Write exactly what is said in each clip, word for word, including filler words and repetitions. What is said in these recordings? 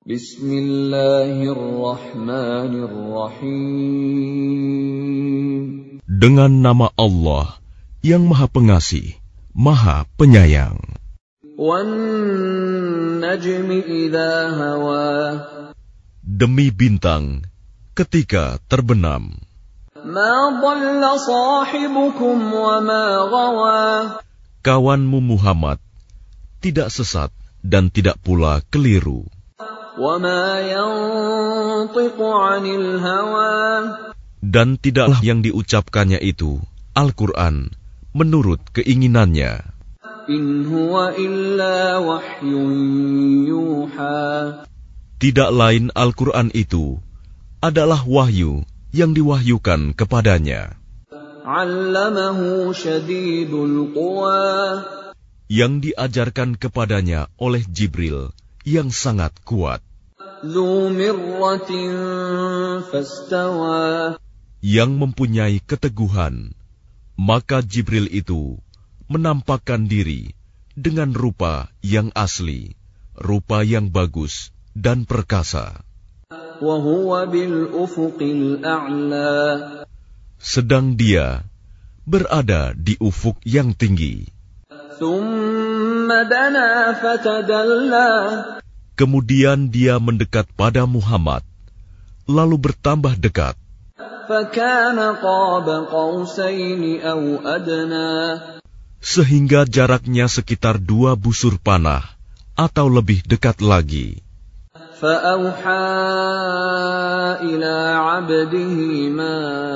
Bismillahirrahmanirrahim. Dengan nama Allah yang Maha Pengasih, Maha Penyayang. Wan-najmi idza hawa. Demi bintang ketika terbenam. Ma dhalla sahibukum wa ma ghawa. Kawanmu Muhammad tidak sesat dan tidak pula keliru. Wa ma yantiqu 'anil hawa. Dan tidaklah yang diucapkannya itu, Al-Quran, menurut keinginannya. In huwa illa wahyun yuha. Tidak lain Al-Quran itu adalah wahyu yang diwahyukan kepadanya. 'Allamahu syadidul quwa. Yang diajarkan kepadanya oleh Jibril yang sangat kuat. Dzu mirratin fastawa. Yang mempunyai keteguhan, maka Jibril itu menampakkan diri dengan rupa yang asli, rupa yang bagus dan perkasa. Wa huwa bil ufuqil a'la. Sedang dia berada di ufuk yang tinggi. Thumma dana fatadalla. Kemudian dia mendekat pada Muhammad, lalu bertambah dekat. Fakana qaba qausaini aw adna. Sehingga jaraknya sekitar dua busur panah atau lebih dekat lagi. Fa'auha ila 'abdihi ma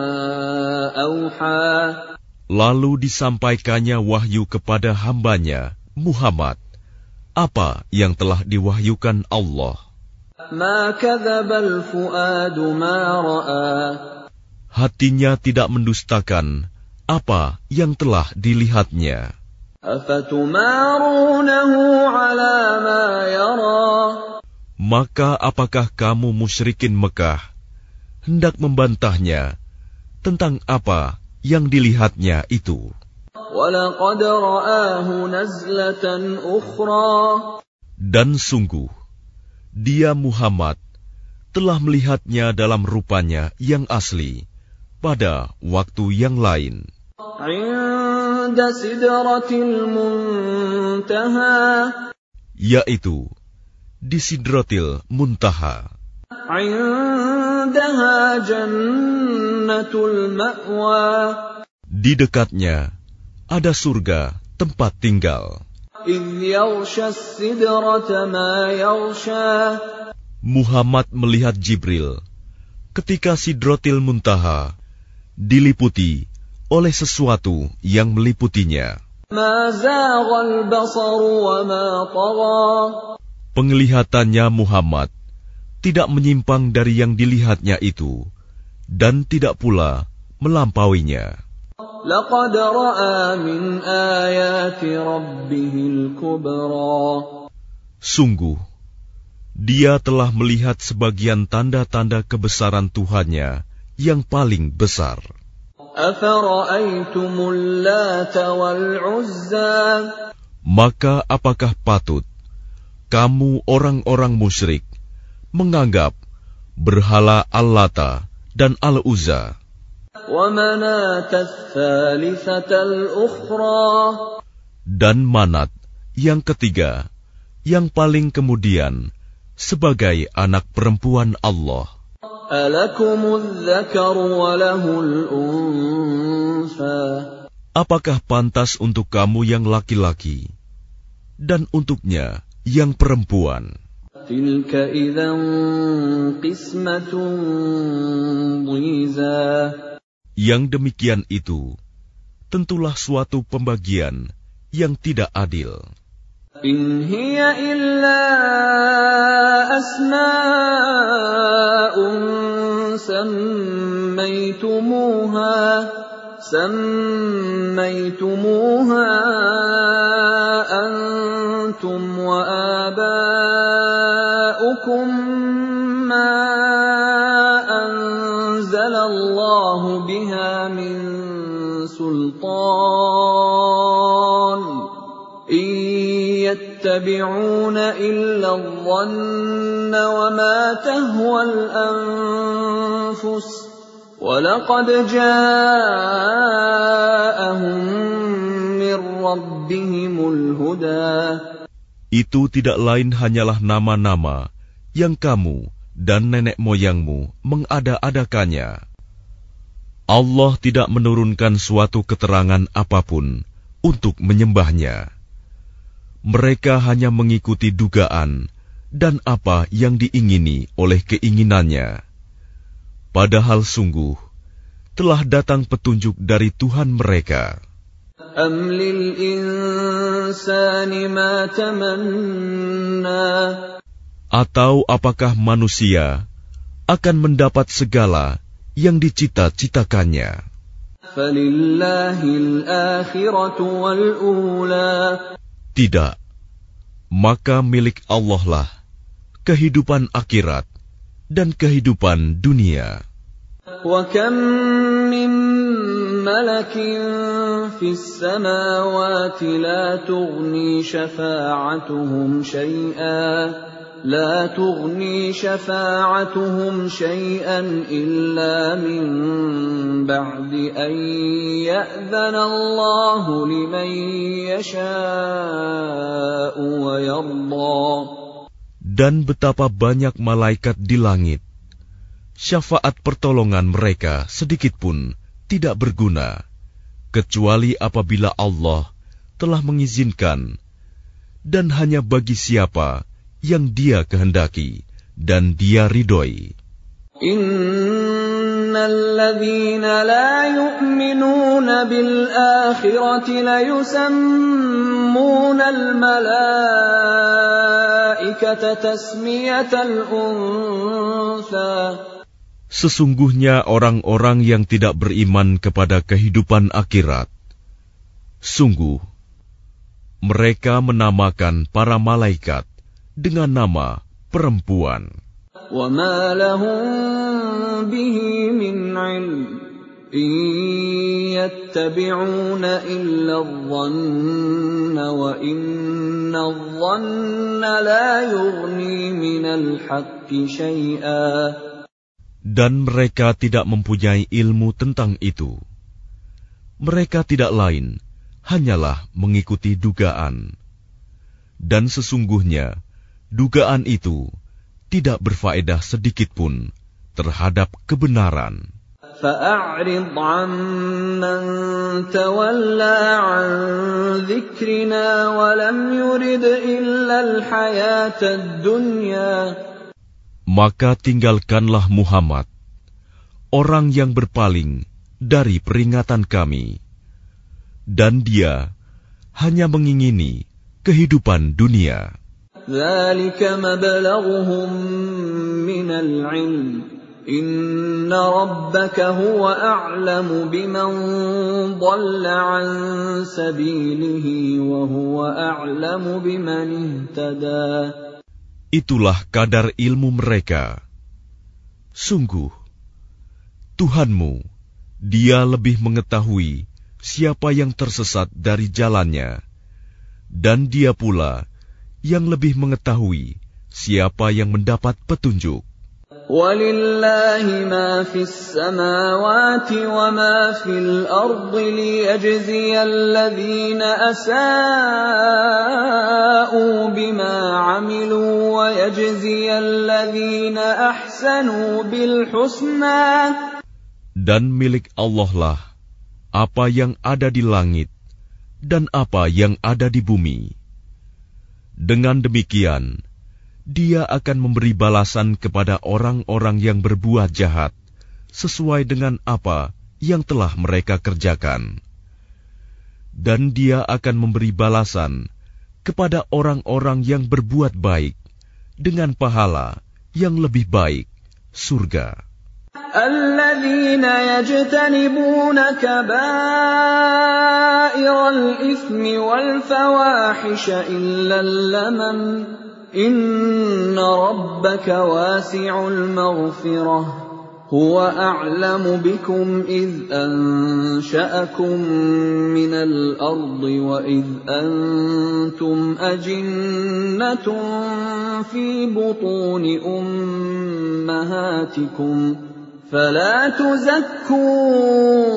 auha. Lalu disampaikannya wahyu kepada hambanya, Muhammad, apa yang telah diwahyukan Allah. Ma kadzabal fuadu ma ra'a. Hatinya tidak mendustakan apa yang telah dilihatnya. Afatumarunahu 'ala ma yara. Maka apakah kamu musyrikin Mekah hendak membantahnya tentang apa yang dilihatnya itu? Walaqad ra'ahu nazlatan ukhra. Dan sungguh, dia Muhammad telah melihatnya dalam rupanya yang asli pada waktu yang lain. 'Inda sidratil muntaha. Yaitu di Sidratil Muntaha. 'Indaha jannatul ma'wa. Di dekatnya ada surga tempat tinggal. Idh yaghsha as-sidrata ma yaghsha. Muhammad melihat Jibril ketika Sidratil Muntaha diliputi oleh sesuatu yang meliputinya. Ma zaghal basaru wa ma tagha. Penglihatannya Muhammad tidak menyimpang dari yang dilihatnya itu dan tidak pula melampauinya. Laqad ra'a min ayati rabbihil kubra. Sungguh, dia telah melihat sebagian tanda-tanda kebesaran Tuhannya yang paling besar. Afara'aytumul Lata wal Uzza. Maka apakah patut kamu orang-orang musyrik menganggap berhala Al-Lata dan Al-Uzza Wa Manata ats-tsalitsata ukhra. dan Manat yang ketiga yang paling kemudian sebagai anak perempuan Allah? Alakumudz dzakaru wa lahul untha. Apakah pantas untuk kamu yang laki-laki dan untuknya yang perempuan? Tilka idzan qismatun dhiza. Yang demikian itu tentulah suatu pembagian yang tidak adil. In hiya illa asma'un sammaytumuha sammaytumuha antum wa aba'ukum ma anzalallahu biha min sultan. يتبعون إلا الظن وما تهوى الأنفس وَلَقَدْ جَاءَهُم مِّن رَّبِّهِمُ الْهُدَىٰ. Itu tidak lain hanyalah nama-nama yang kamu dan nenek moyangmu mengada-adakannya. Allah tidak menurunkan suatu keterangan apapun untuk menyembahnya. Mereka hanya mengikuti dugaan dan apa yang diingini oleh keinginannya. Padahal sungguh telah datang petunjuk dari Tuhan mereka. Am lil insani ma tamanna. Atau apakah manusia akan mendapat segala yang dicita-citakannya? Falillahil akhiratu wal ula. Tidak, maka milik Allah lah kehidupan akhirat dan kehidupan dunia. وَكَمْ مِنْ مَلَكٍ فِي السَّمَاوَاتِ لَا تُغْنِي شَفَاعَتُهُمْ شَيْئًا لَا تُغْنِي شَفَاعَتُهُمْ شَيْئًا إِلَّا مِنْ بَعْدِ أَنْ يَأْذَنَ اللَّهُ لِمَنْ يَشَاءُ وَيَرْضَى. Dan betapa banyak malaikat di langit, syafaat pertolongan mereka sedikitpun tidak berguna, kecuali apabila Allah telah mengizinkan, dan hanya bagi siapa yang Dia kehendaki dan Dia ridhoi. Innalladzina la yu'minuna bil akhirati la yusammuna al malaikata tasmiyatal untha. Sesungguhnya orang-orang yang tidak beriman kepada kehidupan akhirat, sungguh mereka menamakan para malaikat dengan nama perempuan. وَمَا لَهُم بِهِ مِنْ عِلْمٍ إِنْ يَتَّبِعُونَ إِلَّا الظَّنَّ وَإِنَّ الظَّنَّ لَا يُغْنِي مِنَ الْحَقِّ شَيْئًا. Dan mereka tidak mempunyai ilmu tentang itu. Mereka tidak lain hanyalah mengikuti dugaan. Dan sesungguhnya dugaan itu tidak berfaedah sedikitpun terhadap kebenaran. فَأَعْرِضْ عَمَّنْ تَوَلَّى عَنْ ذِكْرِنَا وَلَمْ يُرِدْ إِلَّا الْحَيَاةَ الدُّنْيَا. Maka tinggalkanlah Muhammad, orang yang berpaling dari peringatan kami, dan dia hanya mengingini kehidupan dunia. ذَلِكَ مَبْلَغُهُم مِّنَ الْعِلْمِ إِنَّ رَبَّكَ هُوَ أَعْلَمُ بِمَنْ ضَلَّ عَنْ سَبِيلِهِ وَهُوَ أَعْلَمُ بِمَنِ اهْتَدَى. Itulah kadar ilmu mereka. Sungguh, Tuhanmu, Dia lebih mengetahui siapa yang tersesat dari jalannya, dan Dia pula yang lebih mengetahui siapa yang mendapat petunjuk. وَلِلَّهِ مَا فِي السَّمَاوَاتِ وَمَا فِي الْأَرْضِ لِيَجْزِيَ الَّذِينَ أَسَاءُوا بِمَا عَمِلُوا وَيَجْزِيَ الَّذِينَ أَحْسَنُوا بِالْحُسْنَى. Dan milik Allah lah apa yang ada di langit dan apa yang ada di bumi. Dengan demikian, Dia akan memberi balasan kepada orang-orang yang berbuat jahat sesuai dengan apa yang telah mereka kerjakan. Dan Dia akan memberi balasan kepada orang-orang yang berbuat baik dengan pahala yang lebih baik, surga. الَّذِينَ يَجْتَنِبُونَ كَبَائِرَ الْإِثْمِ وَالْفَوَاحِشَ إِلَّا اللَّمَمَ إِنَّ رَبَّكَ وَاسِعُ الْمَغْفِرَةِ هو أعلم بكم إذ أنشأكم من الأرض وإذ أنتم أجنة في بطون أمهاتكم فلا تزكوا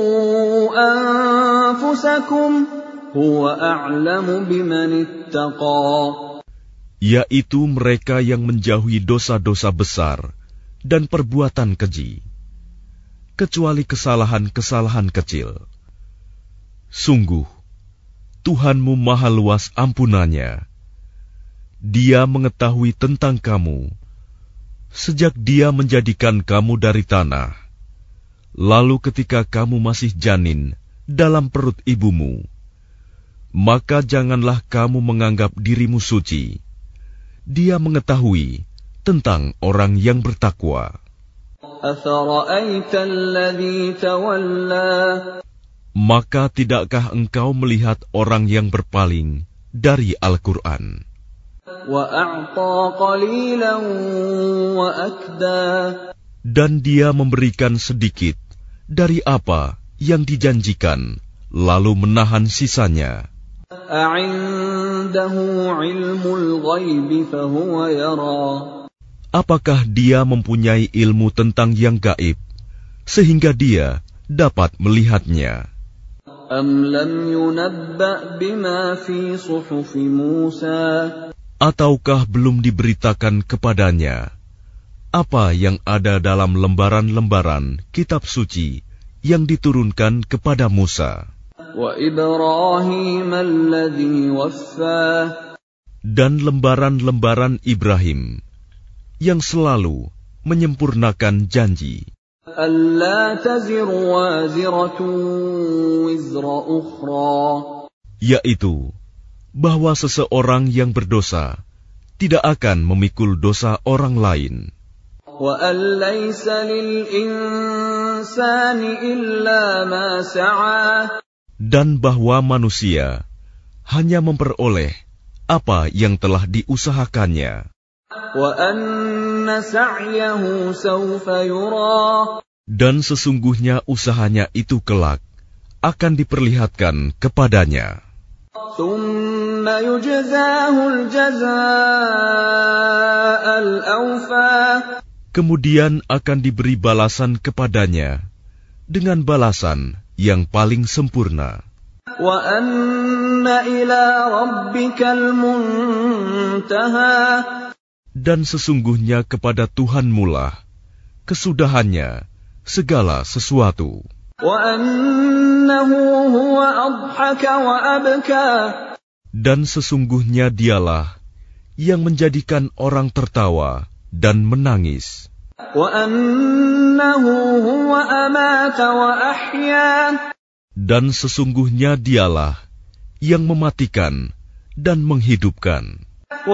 أنفسكم هو أعلم بمن اتقى. Yaitu mereka yang menjauhi dosa-dosa besar dan perbuatan keji, kecuali kesalahan-kesalahan kecil. Sungguh, Tuhanmu maha luas ampunannya. Dia mengetahui tentang kamu, sejak Dia menjadikan kamu dari tanah, lalu ketika kamu masih janin dalam perut ibumu, maka janganlah kamu menganggap dirimu suci. Dia mengetahui tentang orang yang bertakwa. Maka tidakkah engkau melihat orang yang berpaling dari Al-Quran? Dan dia memberikan sedikit dari apa yang dijanjikan, lalu menahan sisanya. Apakah dia mempunyai ilmu tentang yang gaib, sehingga dia dapat melihatnya? Ataukah belum diberitakan kepadanya apa yang ada dalam lembaran-lembaran kitab suci yang diturunkan kepada Musa? Dan lembaran-lembaran Ibrahim yang selalu menyempurnakan janji, yaitu bahwa seseorang yang berdosa tidak akan memikul dosa orang lain, dan bahwa manusia hanya memperoleh apa yang telah diusahakannya. Dan sesungguhnya usahanya itu kelak akan diperlihatkan kepadanya. Kemudian akan diberi balasan kepadanya dengan balasan yang paling sempurna. Dan sesungguhnya kepada Tuhanmu lah kesudahannya segala sesuatu. Dan sesungguhnya dialah yang menjadikan orang tertawa dan menangis. Dan sesungguhnya dialah yang mematikan dan menghidupkan.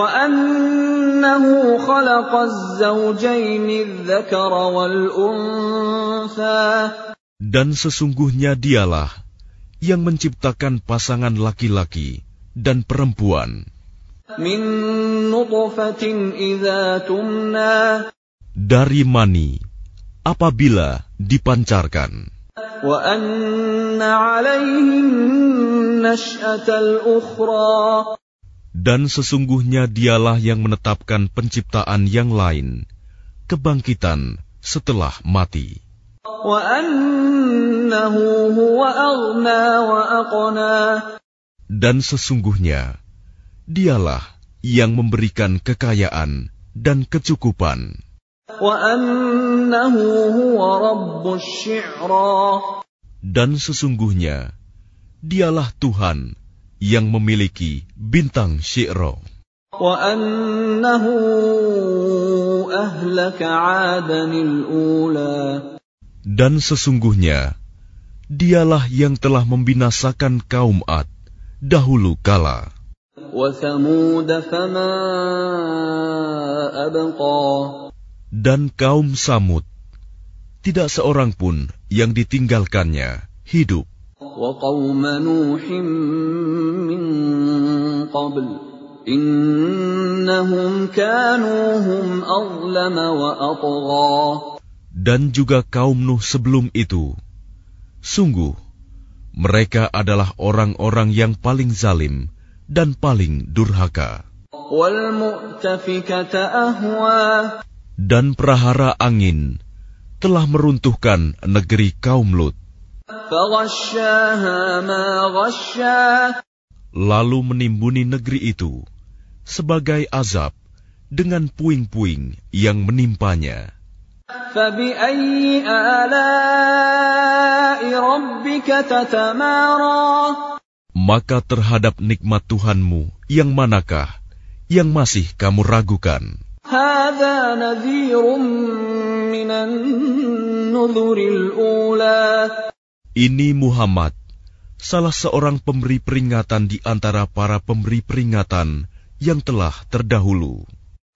Dan sesungguhnya dialah yang menciptakan pasangan laki-laki dan perempuan dari mani apabila dipancarkan. Dan sesungguhnya dialah yang menetapkan penciptaan yang lain, kebangkitan setelah mati. Dan sesungguhnya dialah yang memberikan kekayaan dan kecukupan. Dan sesungguhnya dialah Tuhan yang memiliki bintang Syi'ra. Dan sesungguhnya dialah yang telah membinasakan kaum Ad dahulu kala. Dan kaum Samud, tidak seorang pun yang ditinggalkannya hidup. Dan juga kaum Nuh sebelum itu. Sungguh, mereka adalah orang-orang yang paling zalim dan paling durhaka. Dan prahara angin telah meruntuhkan negeri kaum Lut. Lalu menimbuni negeri itu sebagai azab dengan puing-puing yang menimpanya. Maka terhadap nikmat Tuhanmu yang manakah yang masih kamu ragukan? Ini Muhammad, salah seorang pemberi peringatan di antara para pemberi peringatan yang telah terdahulu.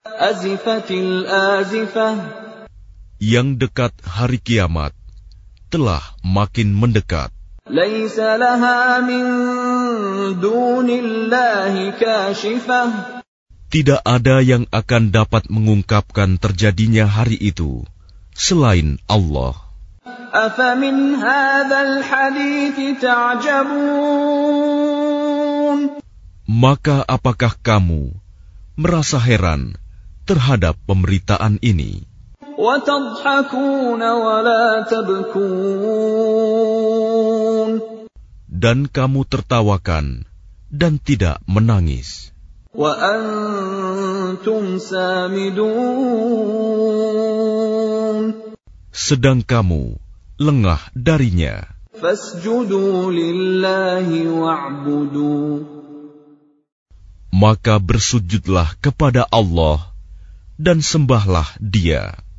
Yang dekat hari kiamat telah makin mendekat. Tidak ada yang akan dapat mengungkapkan terjadinya hari itu selain Allah. Maka apakah kamu merasa heran terhadap pemberitaan ini? Dan kamu tertawakan dan tidak menangis. Sedang kamu lengah darinya. Maka bersujudlah kepada Allah dan sembahlah Dia.